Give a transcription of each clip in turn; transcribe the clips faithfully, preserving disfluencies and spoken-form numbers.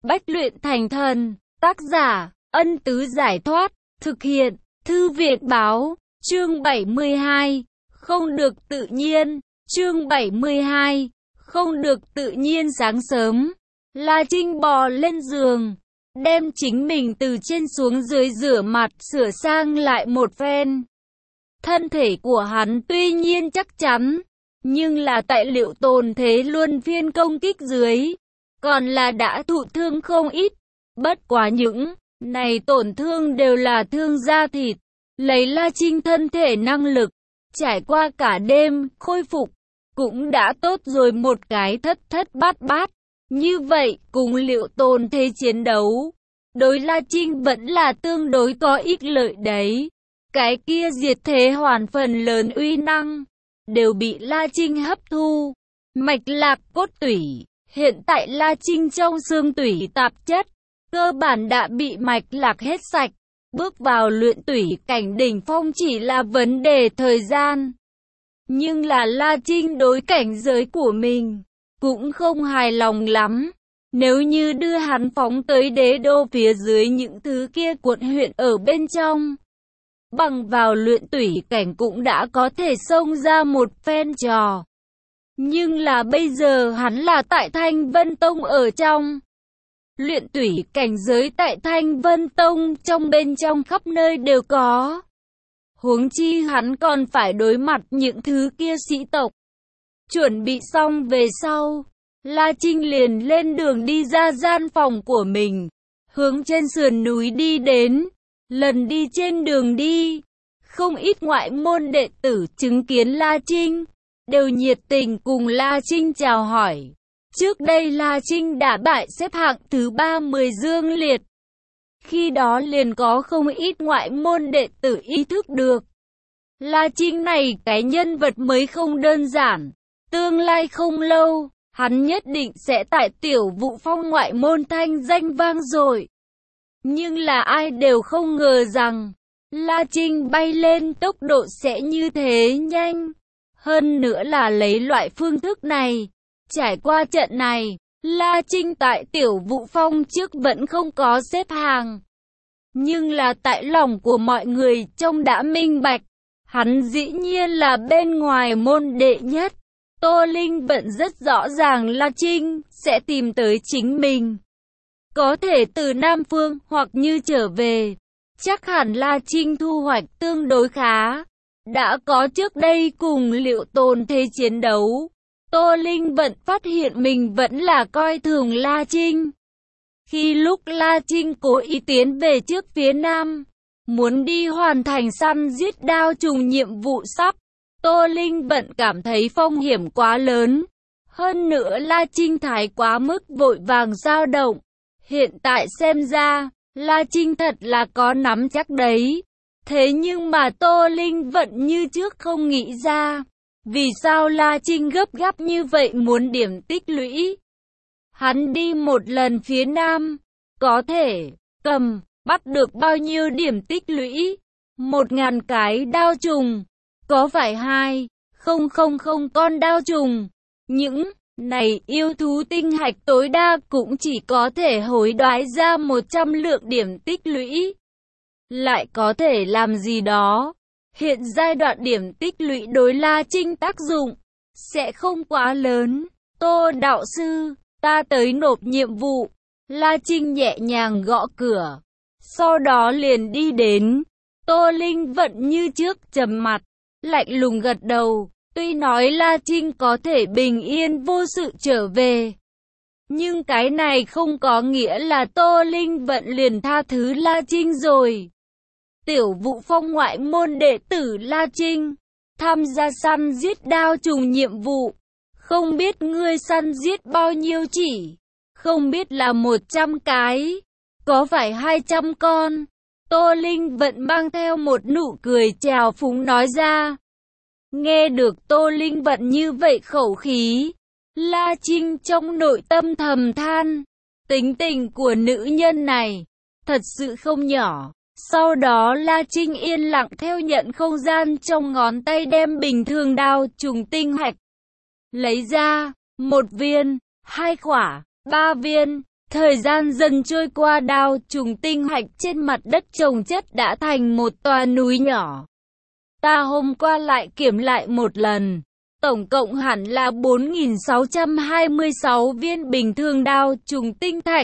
Bách luyện thành thần. Tác giả, Ân Tứ Giải Thoát. Thực hiện, Thư Việt Báo. Chương bảy mươi hai. Không được tự nhiên. Chương bảy mươi hai. Không được tự nhiên. Sáng sớm, La Trinh bò lên giường, đem chính mình từ trên xuống dưới rửa mặt, sửa sang lại một phen. Thân thể của hắn tuy nhiên chắc chắn, nhưng là tại Liệu Tồn Thế luân phiên công kích dưới, còn là đã thụ thương không ít. Bất quá những này tổn thương đều là thương da thịt. Lấy La Trinh thân thể năng lực, trải qua cả đêm khôi phục, cũng đã tốt rồi một cái thất thất bát bát. Như vậy, cùng Liệu Tồn Thế chiến đấu, đối La Trinh vẫn là tương đối có ích lợi đấy. Cái kia diệt thế hoàn phần lớn uy năng đều bị La Trinh hấp thu. Mạch lạc cốt tủy, hiện tại La Trinh trong xương tủy tạp chất cơ bản đã bị mạch lạc hết sạch. Bước vào luyện tủy cảnh đỉnh phong chỉ là vấn đề thời gian. Nhưng là La Trinh đối cảnh giới của mình cũng không hài lòng lắm. Nếu như đưa hắn phóng tới đế đô phía dưới những thứ kia quận huyện ở bên trong, bằng vào luyện tủy cảnh cũng đã có thể xông ra một phen trò. Nhưng là bây giờ hắn là tại Thanh Vân Tông ở trong. Luyện tủy cảnh giới tại Thanh Vân Tông trong bên trong khắp nơi đều có. Huống chi hắn còn phải đối mặt những thứ kia sĩ tộc. Chuẩn bị xong về sau, La Trinh liền lên đường đi ra gian phòng của mình, hướng trên sườn núi đi đến. Lần đi trên đường đi, không ít ngoại môn đệ tử chứng kiến La Trinh, đều nhiệt tình cùng La Trinh chào hỏi. Trước đây La Trinh đã bại xếp hạng thứ ba mươi Dương Liệt. Khi đó liền có không ít ngoại môn đệ tử ý thức được La Trinh này cái nhân vật mới không đơn giản. Tương lai không lâu, hắn nhất định sẽ tại Tiểu Vũ Phong ngoại môn thanh danh vang dội. Nhưng là ai đều không ngờ rằng La Trinh bay lên tốc độ sẽ như thế nhanh. Hơn nữa là lấy loại phương thức này. Trải qua trận này, La Trinh tại Tiểu Vũ Phong trước vẫn không có xếp hàng. Nhưng là tại lòng của mọi người trông đã minh bạch, hắn dĩ nhiên là bên ngoài môn đệ nhất. Tô Linh vẫn rất rõ ràng La Trinh sẽ tìm tới chính mình. Có thể từ Nam Phương hoặc như trở về, chắc hẳn La Trinh thu hoạch tương đối khá. Đã có trước đây cùng Liệu Tồn Thế chiến đấu, Tô Linh vẫn phát hiện mình vẫn là coi thường La Trinh. Khi lúc La Trinh cố ý tiến về trước phía Nam, muốn đi hoàn thành săn giết đao trùng nhiệm vụ sắp, Tô Linh vẫn cảm thấy phong hiểm quá lớn. Hơn nữa La Trinh thái quá mức vội vàng dao động. Hiện tại xem ra, La Trinh thật là có nắm chắc đấy. Thế nhưng mà Tô Linh vẫn như trước không nghĩ ra, vì sao La Trinh gấp gáp như vậy muốn điểm tích lũy. Hắn đi một lần phía Nam, có thể cầm, bắt được bao nhiêu điểm tích lũy? Một ngàn cái đao trùng, có phải hai, không không không con đao trùng. Những này yêu thú tinh hạch tối đa cũng chỉ có thể hối đoái ra một trăm lượng điểm tích lũy. Lại có thể làm gì đó? Hiện giai đoạn điểm tích lũy đối La Trinh tác dụng sẽ không quá lớn. Tô đạo sư, ta tới nộp nhiệm vụ. La Trinh nhẹ nhàng gõ cửa, sau đó liền đi đến. Tô Linh vẫn như trước trầm mặt, lạnh lùng gật đầu. Tuy nói La Trinh có thể bình yên vô sự trở về, nhưng cái này không có nghĩa là Tô Linh vẫn liền tha thứ La Trinh rồi. Tiểu Vũ Phong ngoại môn đệ tử La Trinh, tham gia săn giết đao trùng nhiệm vụ. Không biết ngươi săn giết bao nhiêu chỉ? Không biết là một trăm cái, có phải hai trăm con? Tô Linh vẫn mang theo một nụ cười trào phúng nói ra. Nghe được Tô Linh vận như vậy khẩu khí, La Trinh trong nội tâm thầm than, tính tình của nữ nhân này thật sự không nhỏ. Sau đó La Trinh yên lặng theo nhận không gian trong ngón tay, đem bình thường đao trùng tinh hạch lấy ra, một viên, hai quả, ba viên, Thời gian dần trôi qua, đao trùng tinh hạch trên mặt đất chồng chất đã thành một tòa núi nhỏ. Ta hôm qua lại kiểm lại một lần. Tổng cộng hẳn là bốn nghìn sáu trăm hai mươi sáu viên bình thường đao trùng tinh thạch.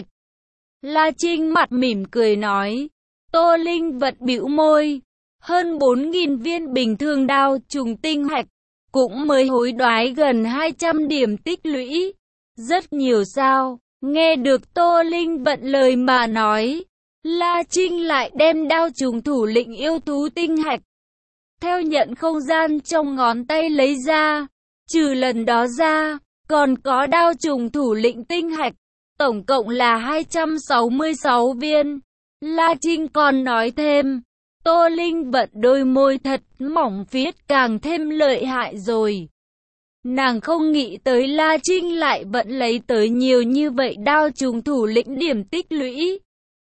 La Trinh mặt mỉm cười nói. Tô Linh Vận bĩu môi. Hơn bốn nghìn viên bình thường đao trùng tinh hạch, cũng mới hối đoái gần hai trăm điểm tích lũy. Rất nhiều sao? Nghe được Tô Linh Vận lời mà nói, La Trinh lại đem đao trùng thủ lĩnh yêu thú tinh hạch theo nhận không gian trong ngón tay lấy ra. Trừ lần đó ra, còn có đao trùng thủ lĩnh tinh hạch, tổng cộng là hai trăm sáu mươi sáu viên. La Trinh còn nói thêm. Tô Linh Vận đôi môi thật mỏng viết càng thêm lợi hại rồi. Nàng không nghĩ tới La Trinh lại vẫn lấy tới nhiều như vậy đao trùng thủ lĩnh điểm tích lũy.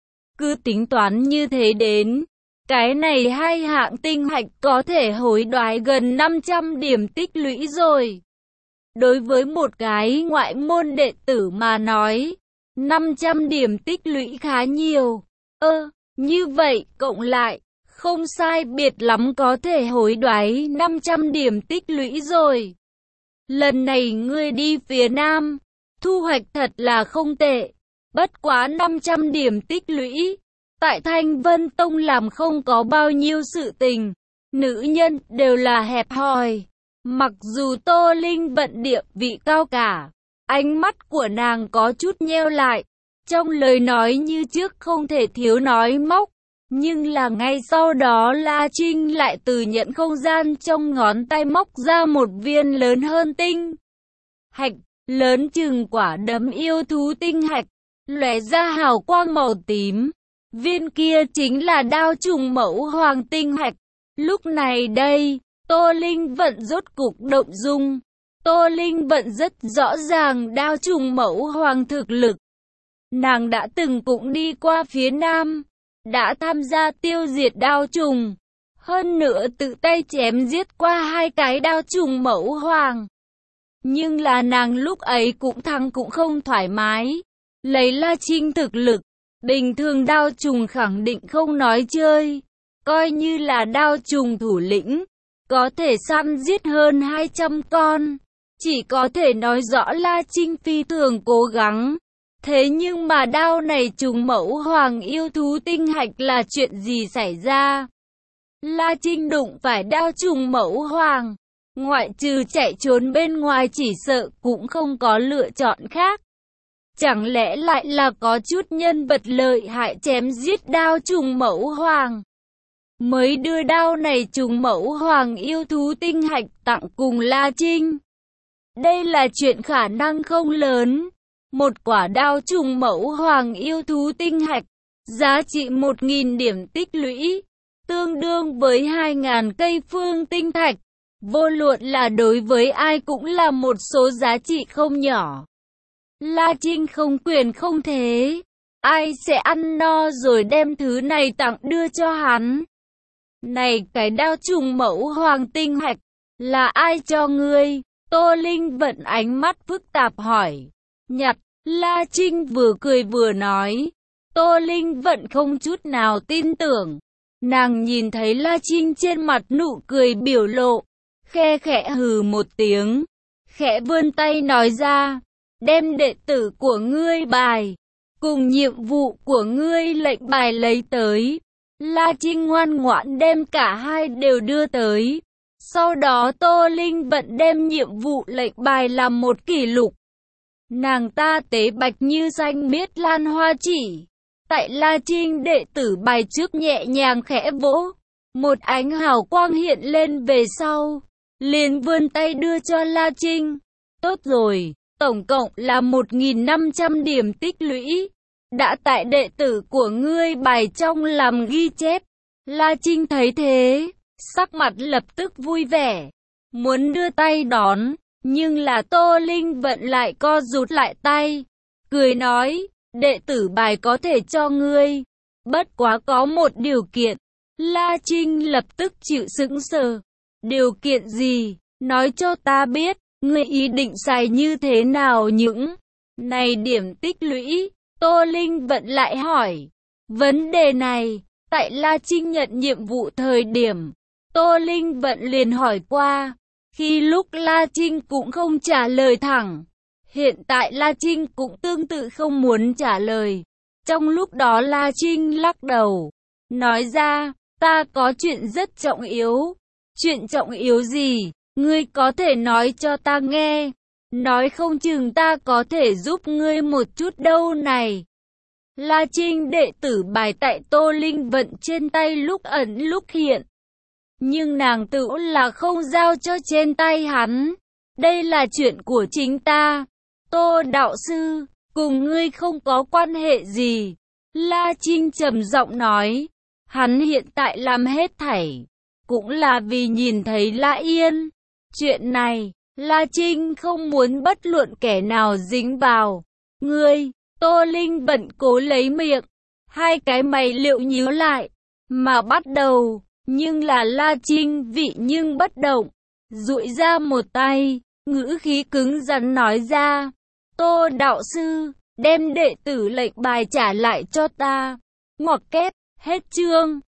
Cứ tính toán như thế đến, cái này hai hạng tinh hạch có thể hối đoái gần năm trăm điểm tích lũy rồi. Đối với một cái ngoại môn đệ tử mà nói, năm trăm điểm tích lũy khá nhiều. Ơ, như vậy cộng lại, không sai biệt lắm có thể hối đoái năm trăm điểm tích lũy rồi. Lần này ngươi đi phía Nam, thu hoạch thật là không tệ. Bất quá năm trăm điểm tích lũy, tại Thanh Vân Tông làm không có bao nhiêu sự tình. Nữ nhân đều là hẹp hòi. Mặc dù Tô Linh Vận địa vị cao cả, ánh mắt của nàng có chút nheo lại. Trong lời nói như trước không thể thiếu nói móc. Nhưng là ngay sau đó La Trinh lại từ nhận không gian trong ngón tay móc ra một viên lớn hơn tinh hạch, lớn chừng quả đấm yêu thú tinh hạch, lóe ra hào quang màu tím. Viên kia chính là đao trùng mẫu hoàng tinh hạch. Lúc này đây, Tô Linh Vận rốt cục động dung. Tô Linh Vận rất rõ ràng đao trùng mẫu hoàng thực lực. Nàng đã từng cũng đi qua phía Nam, đã tham gia tiêu diệt đao trùng, hơn nữa tự tay chém giết qua hai cái đao trùng mẫu hoàng. Nhưng là nàng lúc ấy cũng thắng cũng không thoải mái. Lấy La Trinh thực lực, bình thường đao trùng khẳng định không nói chơi. Coi như là đao trùng thủ lĩnh, có thể săn giết hơn hai trăm con. Chỉ có thể nói rõ La Trinh phi thường cố gắng. Thế nhưng mà đao này trùng mẫu hoàng yêu thú tinh hạch là chuyện gì xảy ra? La Trinh đụng phải đao trùng mẫu hoàng, ngoại trừ chạy trốn bên ngoài chỉ sợ cũng không có lựa chọn khác. Chẳng lẽ lại là có chút nhân vật lợi hại chém giết đao trùng mẫu hoàng, mới đưa đao này trùng mẫu hoàng yêu thú tinh hạch tặng cùng La Trinh? Đây là chuyện khả năng không lớn. Một quả đao trùng mẫu hoàng yêu thú tinh hạch, giá trị một nghìn điểm tích lũy, tương đương với hai nghìn cây phương tinh thạch. Vô luận là đối với ai cũng là một số giá trị không nhỏ. La Trinh không quyền không thế, ai sẽ ăn no rồi đem thứ này tặng đưa cho hắn? Này cái đao trùng mẫu hoàng tinh hạch, là ai cho ngươi? Tô Linh Vận ánh mắt phức tạp hỏi. Nhặt, La Trinh vừa cười vừa nói. Tô Linh Vận không chút nào tin tưởng. Nàng nhìn thấy La Trinh trên mặt nụ cười biểu lộ, khe khẽ hừ một tiếng, khẽ vươn tay nói ra, đem đệ tử của ngươi bài, cùng nhiệm vụ của ngươi lệnh bài lấy tới. La Trinh ngoan ngoãn đem cả hai đều đưa tới. Sau đó Tô Linh Vận đem nhiệm vụ lệnh bài làm một kỷ lục. Nàng ta tế bạch như xanh miết lan hoa chỉ. Tại La Trinh đệ tử bài trước nhẹ nhàng khẽ vỗ, một ánh hào quang hiện lên về sau, liền vươn tay đưa cho La Trinh. Tốt rồi, tổng cộng là một nghìn năm trăm điểm tích lũy, đã tại đệ tử của ngươi bài trong làm ghi chép. La Trinh thấy thế, sắc mặt lập tức vui vẻ, muốn đưa tay đón, nhưng là Tô Linh Vận lại co rụt lại tay, cười nói, đệ tử bài có thể cho ngươi, bất quá có một điều kiện. La Trinh lập tức chịu sững sờ. Điều kiện gì? Nói cho ta biết, ngươi ý định xài như thế nào những này điểm tích lũy? Tô Linh Vận lại hỏi. Vấn đề này, tại La Trinh nhận nhiệm vụ thời điểm, Tô Linh Vận liền hỏi qua. Khi lúc La Trinh cũng không trả lời thẳng. Hiện tại La Trinh cũng tương tự không muốn trả lời. Trong lúc đó La Trinh lắc đầu, nói ra, ta có chuyện rất trọng yếu. Chuyện trọng yếu gì? Ngươi có thể nói cho ta nghe. Nói không chừng ta có thể giúp ngươi một chút đâu này. La Trinh đệ tử bài tại Tô Linh Vận trên tay lúc ẩn lúc hiện. Nhưng nàng tự là không giao cho trên tay hắn. Đây là chuyện của chính ta. Tô đạo sư, cùng ngươi không có quan hệ gì. La Trinh trầm giọng nói. Hắn hiện tại làm hết thảy, cũng là vì nhìn thấy La Yên. Chuyện này, La Trinh không muốn bất luận kẻ nào dính vào. Ngươi, Tô Linh Vận cố lấy miệng, hai cái mày liệu nhíu lại, mà bắt đầu, nhưng là La Trinh vị nhưng bất động, duỗi ra một tay, ngữ khí cứng rắn nói ra, Tô đạo sư, đem đệ tử lệnh bài trả lại cho ta. Ngoặc kép, hết chương.